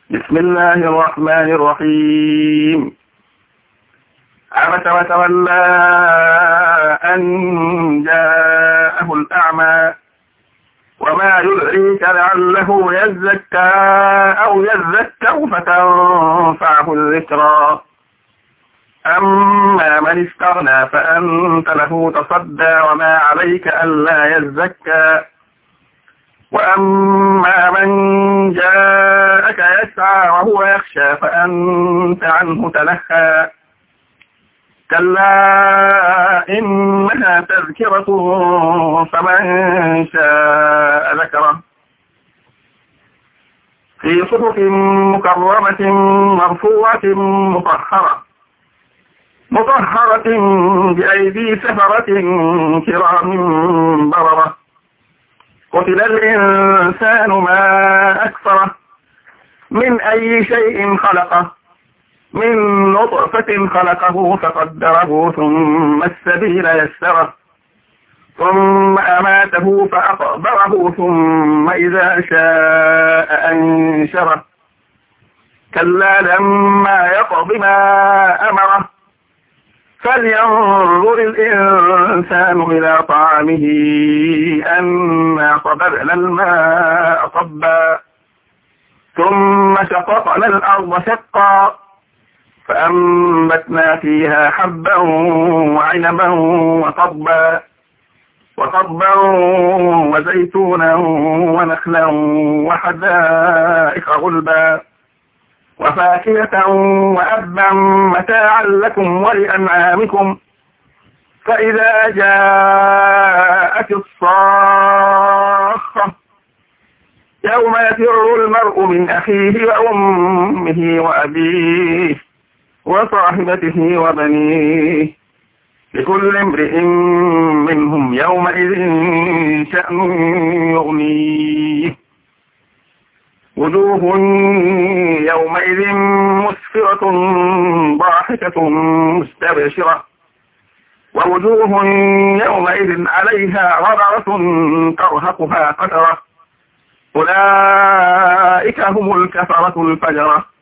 بسم الله الرحمن الرحيم. عبس وتولى أن جاءه الأعمى وما يدريك لعله يزكى أو يذكر فتنفعه الذكرى. أما من استغنى فأنت له تصدى وما عليك ألا يزكى. وأما من جاءك يسعى وهو يخشى فأنت عنه تلهى. كلا إنها تذكرة فمن شاء ذكره في صحف مكرمة مرفوعة مطهرة بأيدي سفرة كرام بررة. قتل الإنسان ما أكفره من أي شيء خلقه من نطفة خلقه فقدره ثم السبيل يسره ثم أماته فأقبره ثم إذا شاء أنشره. كلا لما يقض ما أمره فلينظر الإنسان إلى طعامه أنا صببنا الماء صبا ثم شققنا الأرض شقا فأنبتنا فيها حبا وعنبا وقضبا وزيتونا ونخلا وحدائق غلبا وفاكهة وأبا متاعا لكم ولأنعامكم. فإذا جاءت الصاخة يوم يفر المرء من أخيه وأمه وأبيه وصاحبته وبنيه لكل امرئ منهم يومئذ شأن يغنيه. وجوه يومئذ مسفرة ضاحكة مستبشرة ووجوه يومئذ عليها غبرة ترهقها قترة. أولئك هم الكفرة الفجرة.